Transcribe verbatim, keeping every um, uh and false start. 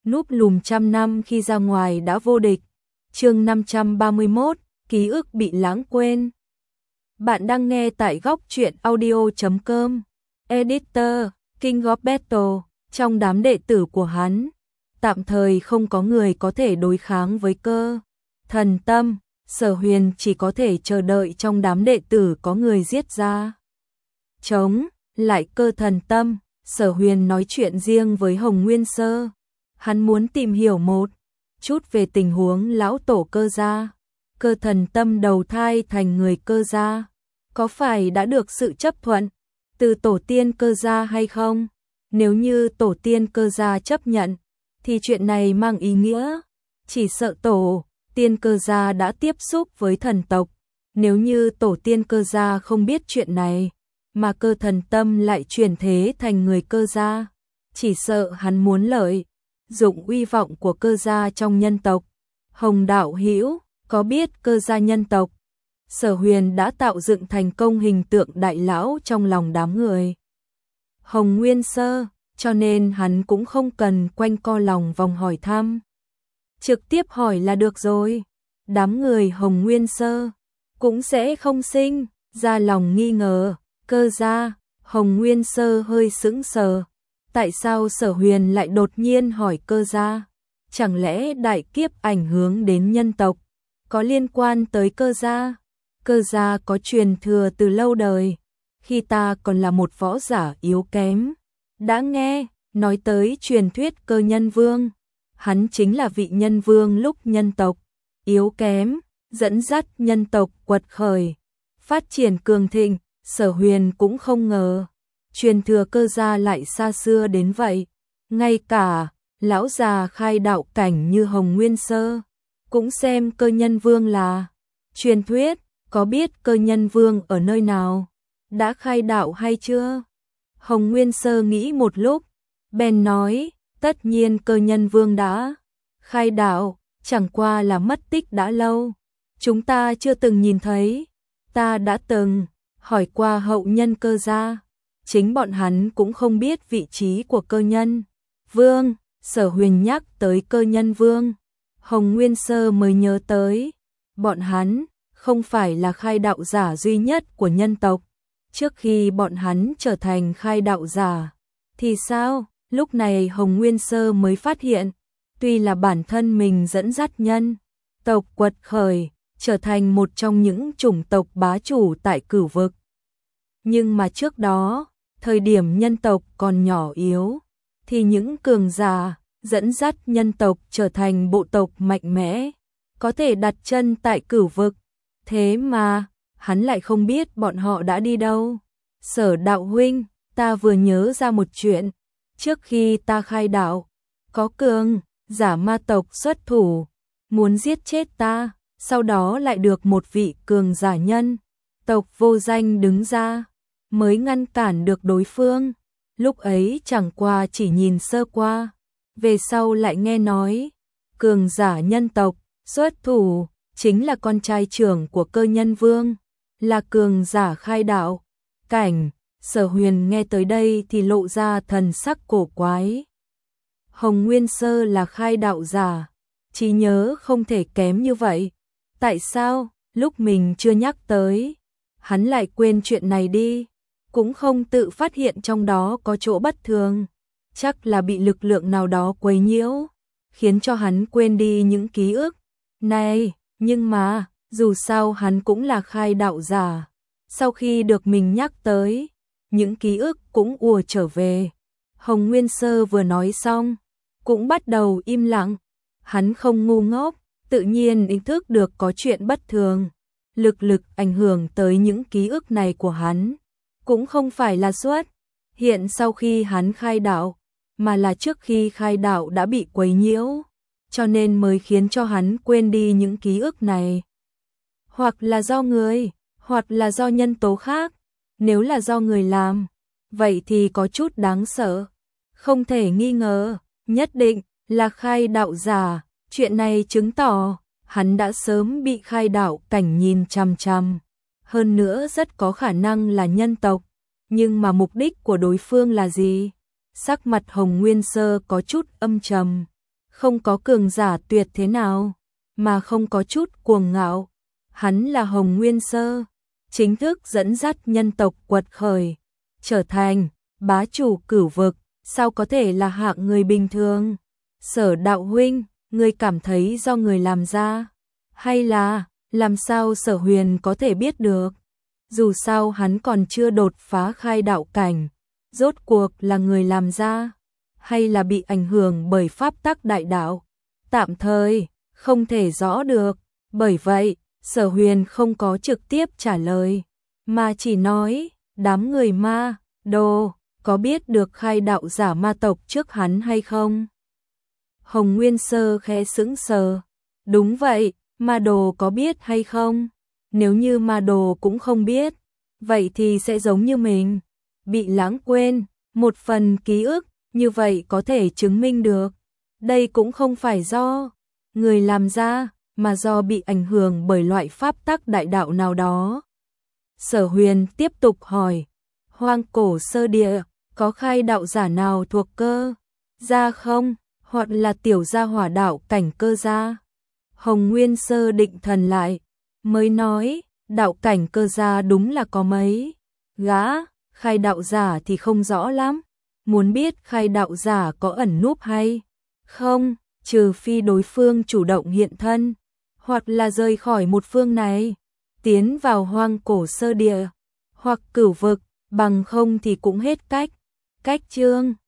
núp lùm trăm năm khi ra ngoài đã vô địch. Chương năm trăm ba mươi mốt, ký ức bị lãng quên. Bạn đang nghe tại góc truyện audio chấm com. Editor, King of Battle, trong đám đệ tử của hắn, tạm thời không có người có thể đối kháng với Cơ Thần Tâm. Sở Huyền chỉ có thể chờ đợi trong đám đệ tử có người giết ra chống lại Cơ Thần Tâm. Sở Huyền nói chuyện riêng với Hồng Nguyên Sơ. Hắn muốn tìm hiểu một chút về tình huống lão tổ Cơ gia. Cơ Thần Tâm đầu thai thành người Cơ gia, có phải đã được sự chấp thuận từ tổ tiên Cơ gia hay không? Nếu như tổ tiên Cơ gia chấp nhận, thì chuyện này mang ý nghĩa chỉ sợ tổ tiên Cơ gia đã tiếp xúc với thần tộc. Nếu như tổ tiên Cơ gia không biết chuyện này, mà Cơ Thần Tâm lại chuyển thế thành người Cơ gia, chỉ sợ hắn muốn lợi dụng uy vọng của Cơ gia trong nhân tộc. Hồng đạo hữu, có biết Cơ gia nhân tộc? Sở Huyền đã tạo dựng thành công hình tượng đại lão trong lòng đám người Hồng Nguyên Sơ, cho nên hắn cũng không cần quanh co lòng vòng hỏi thăm, trực tiếp hỏi là được rồi. Đám người Hồng Nguyên Sơ cũng sẽ không sinh ra lòng nghi ngờ. Cơ gia, Hồng Nguyên Sơ hơi sững sờ. Tại sao Sở Huyền lại đột nhiên hỏi Cơ gia? Chẳng lẽ đại kiếp ảnh hưởng đến nhân tộc, có liên quan tới Cơ gia? Cơ gia có truyền thừa từ lâu đời, khi ta còn là một võ giả yếu kém, đã nghe nói tới truyền thuyết Cơ Nhân Vương. Hắn chính là vị nhân vương lúc nhân tộc yếu kém, dẫn dắt nhân tộc quật khởi, phát triển cường thịnh. Sở Huyền cũng không ngờ truyền thừa Cơ gia lại xa xưa đến vậy. Ngay cả lão già khai đạo cảnh như Hồng Nguyên Sơ cũng xem Cơ Nhân Vương là truyền thuyết. Có biết Cơ Nhân Vương ở nơi nào, đã khai đạo hay chưa? Hồng Nguyên Sơ nghĩ một lúc, bèn nói, tất nhiên Cơ Nhân Vương đã khai đạo, chẳng qua là mất tích đã lâu, chúng ta chưa từng nhìn thấy. Ta đã từng hỏi qua hậu nhân Cơ gia, chính bọn hắn cũng không biết vị trí của Cơ Nhân Vương. Sở Huyền nhắc tới Cơ Nhân Vương, Hồng Nguyên Sơ mới nhớ tới, bọn hắn không phải là khai đạo giả duy nhất của nhân tộc. Trước khi bọn hắn trở thành khai đạo giả thì sao? Lúc này Hồng Nguyên Sơ mới phát hiện, tuy là bản thân mình dẫn dắt nhân tộc quật khởi, trở thành một trong những chủng tộc bá chủ tại Cửu Vực, nhưng mà trước đó, thời điểm nhân tộc còn nhỏ yếu, thì những cường giả dẫn dắt nhân tộc trở thành bộ tộc mạnh mẽ, có thể đặt chân tại Cửu Vực. Thế mà, hắn lại không biết bọn họ đã đi đâu. Sở đạo huynh, ta vừa nhớ ra một chuyện. Trước khi ta khai đạo, có cường giả ma tộc xuất thủ, muốn giết chết ta, sau đó lại được một vị cường giả nhân tộc vô danh đứng ra, mới ngăn cản được đối phương. Lúc ấy chẳng qua chỉ nhìn sơ qua, về sau lại nghe nói, cường giả nhân tộc xuất thủ chính là con trai trưởng của Cơ Nhân Vương, là cường giả khai đạo cảnh. Sở Huyền nghe tới đây thì lộ ra thần sắc cổ quái. Hồng Nguyên Sơ là khai đạo giả, trí nhớ không thể kém như vậy. Tại sao lúc mình chưa nhắc tới, hắn lại quên chuyện này đi? Cũng không tự phát hiện trong đó có chỗ bất thường, chắc là bị lực lượng nào đó quấy nhiễu, khiến cho hắn quên đi những ký ức này. Nhưng mà, dù sao hắn cũng là khai đạo giả, sau khi được mình nhắc tới, những ký ức cũng ùa trở về. Hồng Nguyên Sơ vừa nói xong, cũng bắt đầu im lặng. Hắn không ngu ngốc, tự nhiên ý thức được có chuyện bất thường. Lực lực ảnh hưởng tới những ký ức này của hắn, cũng không phải là xuất hiện sau khi hắn khai đạo, mà là trước khi khai đạo đã bị quấy nhiễu, cho nên mới khiến cho hắn quên đi những ký ức này. Hoặc là do người, hoặc là do nhân tố khác. Nếu là do người làm, vậy thì có chút đáng sợ. Không thể nghi ngờ, nhất định là khai đạo giả. Chuyện này chứng tỏ hắn đã sớm bị khai đạo cảnh nhìn chằm chằm. Hơn nữa rất có khả năng là nhân tộc. Nhưng mà mục đích của đối phương là gì? Sắc mặt Hồng Nguyên Sơ có chút âm trầm. không có cường giả tuyệt thế nào, mà không có chút cuồng ngạo. Hắn là Hồng Nguyên Sơ, chính thức dẫn dắt nhân tộc quật khởi, trở thành bá chủ cửu vực, sao có thể là hạng người bình thường. Sở đạo huynh, ngươi cảm thấy do người làm ra, hay là làm sao Sở Huyền có thể biết được? Dù sao hắn còn chưa đột phá khai đạo cảnh, rốt cuộc là người làm ra, hay là bị ảnh hưởng bởi pháp tắc đại đạo? Tạm thời không thể rõ được, bởi vậy Sở Huyền không có trực tiếp trả lời, mà chỉ nói, đám người ma, đồ, có biết được khai đạo giả ma tộc trước hắn hay không? Hồng Nguyên Sơ khẽ sững sờ, đúng vậy, ma đồ có biết hay không? Nếu như ma đồ cũng không biết, vậy thì sẽ giống như mình, bị lãng quên, một phần ký ức, như vậy có thể chứng minh được. Đây cũng không phải do người làm ra, mà do bị ảnh hưởng bởi loại pháp tắc đại đạo nào đó. Sở Huyền tiếp tục hỏi, Hoang Cổ Sơ Địa, có khai đạo giả nào thuộc cơ gia không, hoặc là tiểu gia hỏa đạo cảnh cơ gia? Hồng Nguyên Sơ định thần lại, mới nói, đạo cảnh cơ gia đúng là có mấy gã, khai đạo giả thì không rõ lắm. Muốn biết khai đạo giả có ẩn núp hay không, trừ phi đối phương chủ động hiện thân, hoặc là rời khỏi một phương này, tiến vào Hoang Cổ Sơ Địa, hoặc cửu vực, bằng không thì cũng hết cách. Cách chương